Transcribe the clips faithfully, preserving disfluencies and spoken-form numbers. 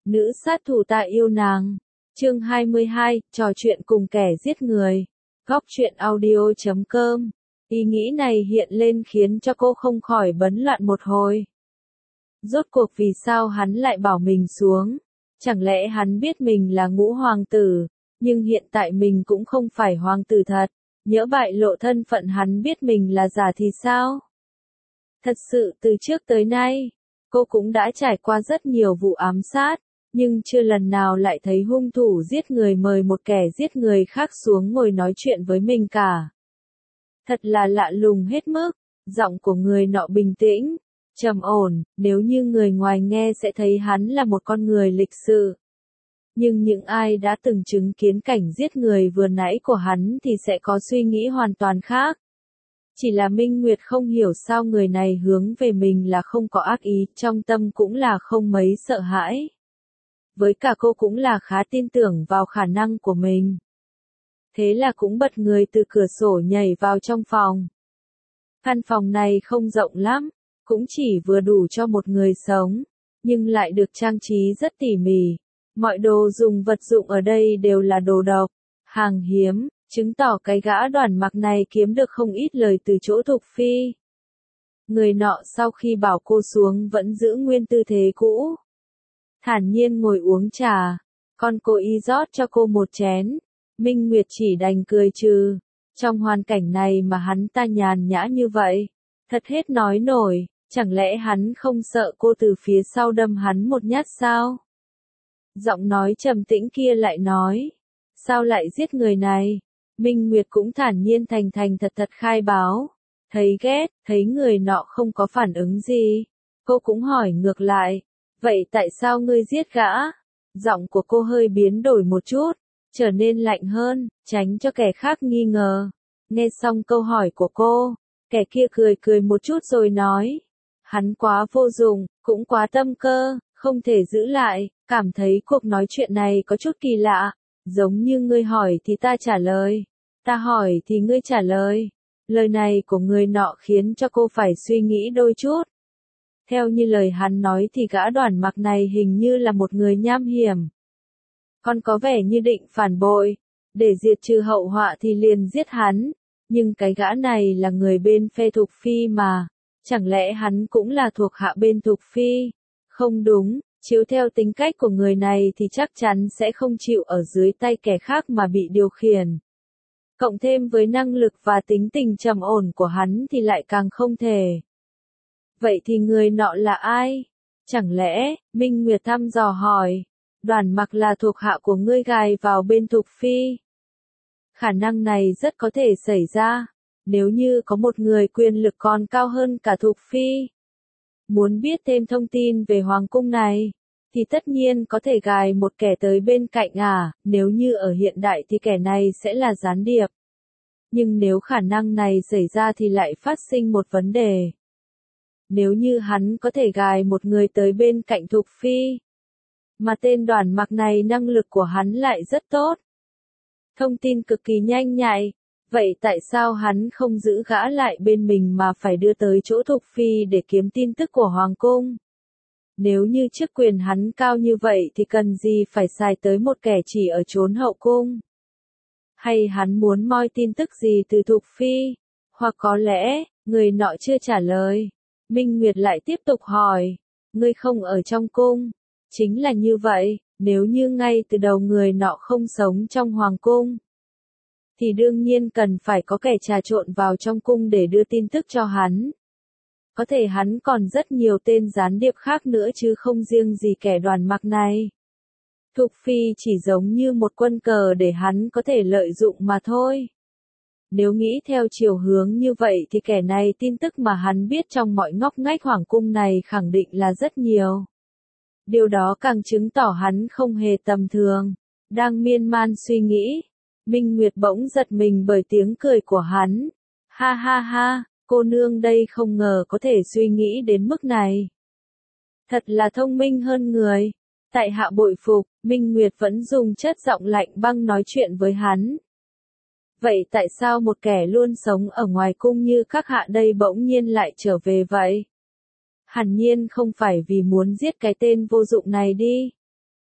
Nữ sát thủ ta yêu nàng. Chương hai mươi hai, trò chuyện cùng kẻ giết người. Góc truyện audio chấm com. Ý nghĩ này hiện lên khiến cho cô không khỏi bấn loạn một hồi. Rốt cuộc vì sao hắn lại bảo mình xuống? Chẳng lẽ hắn biết mình là ngũ hoàng tử, nhưng hiện tại mình cũng không phải hoàng tử thật, nhỡ bại lộ thân phận hắn biết mình là giả thì sao? Thật sự từ trước tới nay, cô cũng đã trải qua rất nhiều vụ ám sát, nhưng chưa lần nào lại thấy hung thủ giết người mời một kẻ giết người khác xuống ngồi nói chuyện với mình cả. Thật là lạ lùng hết mức, giọng của người nọ bình tĩnh, trầm ổn, nếu như người ngoài nghe sẽ thấy hắn là một con người lịch sự. Nhưng những ai đã từng chứng kiến cảnh giết người vừa nãy của hắn thì sẽ có suy nghĩ hoàn toàn khác. Chỉ là Minh Nguyệt không hiểu sao người này hướng về mình là không có ác ý, trong tâm cũng là không mấy sợ hãi. Với cả cô cũng là khá tin tưởng vào khả năng của mình. Thế là cũng bật người từ cửa sổ nhảy vào trong phòng. Căn phòng này không rộng lắm, cũng chỉ vừa đủ cho một người sống, nhưng lại được trang trí rất tỉ mỉ. Mọi đồ dùng vật dụng ở đây đều là đồ độc, hàng hiếm, chứng tỏ cái gã Đoàn Mặc này kiếm được không ít lời từ chỗ Thục Phi. Người nọ sau khi bảo cô xuống vẫn giữ nguyên tư thế cũ. Thản nhiên ngồi uống trà, con cô y rót cho cô một chén, Minh Nguyệt chỉ đành cười trừ. Trong hoàn cảnh này mà hắn ta nhàn nhã như vậy, thật hết nói nổi, chẳng lẽ hắn không sợ cô từ phía sau đâm hắn một nhát sao? Giọng nói trầm tĩnh kia lại nói, sao lại giết người này? Minh Nguyệt cũng thản nhiên thành thành thật thật khai báo, thấy ghét, thấy người nọ không có phản ứng gì. Cô cũng hỏi ngược lại, vậy tại sao ngươi giết gã? Giọng của cô hơi biến đổi một chút, trở nên lạnh hơn, tránh cho kẻ khác nghi ngờ. Nghe xong câu hỏi của cô, kẻ kia cười cười một chút rồi nói, hắn quá vô dụng, cũng quá tâm cơ, không thể giữ lại, cảm thấy cuộc nói chuyện này có chút kỳ lạ, giống như ngươi hỏi thì ta trả lời, ta hỏi thì ngươi trả lời. Lời này của người nọ khiến cho cô phải suy nghĩ đôi chút. Theo như lời hắn nói thì gã Đoàn Mặc này hình như là một người nham hiểm. Còn có vẻ như định phản bội, để diệt trừ hậu họa thì liền giết hắn, nhưng cái gã này là người bên phe Thục Phi mà, chẳng lẽ hắn cũng là thuộc hạ bên Thục Phi? Không đúng, chiếu theo tính cách của người này thì chắc chắn sẽ không chịu ở dưới tay kẻ khác mà bị điều khiển. Cộng thêm với năng lực và tính tình trầm ổn của hắn thì lại càng không thể. Vậy thì người nọ là ai? Chẳng lẽ, Minh Nguyệt thăm dò hỏi, Đoàn Mặc là thuộc hạ của ngươi gài vào bên Thục Phi? Khả năng này rất có thể xảy ra, nếu như có một người quyền lực còn cao hơn cả Thục Phi. Muốn biết thêm thông tin về hoàng cung này, thì tất nhiên có thể gài một kẻ tới bên cạnh à, nếu như ở hiện đại thì kẻ này sẽ là gián điệp. Nhưng nếu khả năng này xảy ra thì lại phát sinh một vấn đề. Nếu như hắn có thể gài một người tới bên cạnh Thục Phi, mà tên Đoàn Mặc này năng lực của hắn lại rất tốt, thông tin cực kỳ nhanh nhạy, vậy tại sao hắn không giữ gã lại bên mình mà phải đưa tới chỗ Thục Phi để kiếm tin tức của Hoàng cung? Nếu như chức quyền hắn cao như vậy thì cần gì phải xài tới một kẻ chỉ ở chốn hậu cung? Hay hắn muốn moi tin tức gì từ Thục Phi? Hoặc có lẽ, người nọ chưa trả lời. Minh Nguyệt lại tiếp tục hỏi, ngươi không ở trong cung? Chính là như vậy, nếu như ngay từ đầu người nọ không sống trong hoàng cung, thì đương nhiên cần phải có kẻ trà trộn vào trong cung để đưa tin tức cho hắn. Có thể hắn còn rất nhiều tên gián điệp khác nữa chứ không riêng gì kẻ Đoàn Mặc này. Thục Phi chỉ giống như một quân cờ để hắn có thể lợi dụng mà thôi. Nếu nghĩ theo chiều hướng như vậy thì kẻ này tin tức mà hắn biết trong mọi ngóc ngách hoàng cung này khẳng định là rất nhiều. Điều đó càng chứng tỏ hắn không hề tầm thường. Đang miên man suy nghĩ, Minh Nguyệt bỗng giật mình bởi tiếng cười của hắn. Ha ha ha, cô nương đây không ngờ có thể suy nghĩ đến mức này. Thật là thông minh hơn người. Tại hạ bội phục, Minh Nguyệt vẫn dùng chất giọng lạnh băng nói chuyện với hắn. Vậy tại sao một kẻ luôn sống ở ngoài cung như các hạ đây bỗng nhiên lại trở về vậy? Hẳn nhiên không phải vì muốn giết cái tên vô dụng này đi.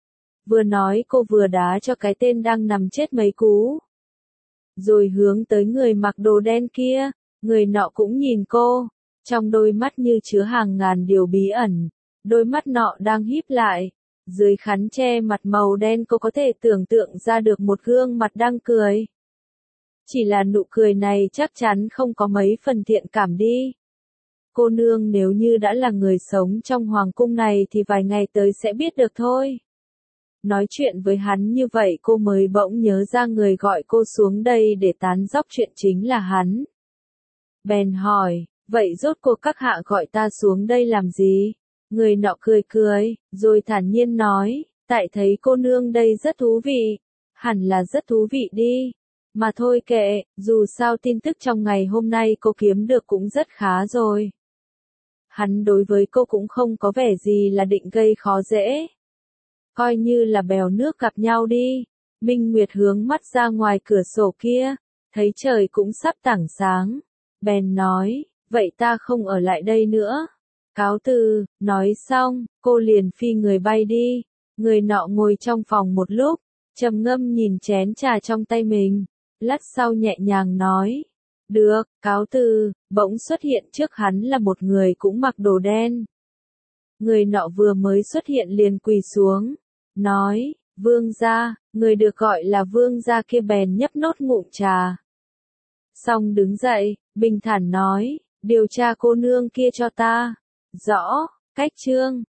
Vừa nói cô vừa đá cho cái tên đang nằm chết mấy cú. Rồi hướng tới người mặc đồ đen kia, người nọ cũng nhìn cô, trong đôi mắt như chứa hàng ngàn điều bí ẩn, đôi mắt nọ đang híp lại, dưới khăn che mặt màu đen cô có thể tưởng tượng ra được một gương mặt đang cười. Chỉ là nụ cười này chắc chắn không có mấy phần thiện cảm đi. Cô nương nếu như đã là người sống trong hoàng cung này thì vài ngày tới sẽ biết được thôi. Nói chuyện với hắn như vậy cô mới bỗng nhớ ra người gọi cô xuống đây để tán dóc chuyện chính là hắn. Bèn hỏi, vậy rốt cuộc các hạ gọi ta xuống đây làm gì? Người nọ cười cười, rồi thản nhiên nói, tại thấy cô nương đây rất thú vị. Hẳn là rất thú vị đi. Mà thôi kệ, dù sao tin tức trong ngày hôm nay cô kiếm được cũng rất khá rồi. Hắn đối với cô cũng không có vẻ gì là định gây khó dễ. Coi như là bèo nước gặp nhau đi. Minh Nguyệt hướng mắt ra ngoài cửa sổ kia, thấy trời cũng sắp tảng sáng. Bèn nói, vậy ta không ở lại đây nữa. Cáo từ, nói xong, cô liền phi người bay đi. Người nọ ngồi trong phòng một lúc, trầm ngâm nhìn chén trà trong tay mình. Lát sau nhẹ nhàng nói, được, cáo từ, bỗng xuất hiện trước hắn là một người cũng mặc đồ đen. Người nọ vừa mới xuất hiện liền quỳ xuống, nói, vương gia, người được gọi là vương gia kia bèn nhấp nốt ngụm trà. Xong đứng dậy, bình thản nói, điều tra cô nương kia cho ta. Rõ, cách chương.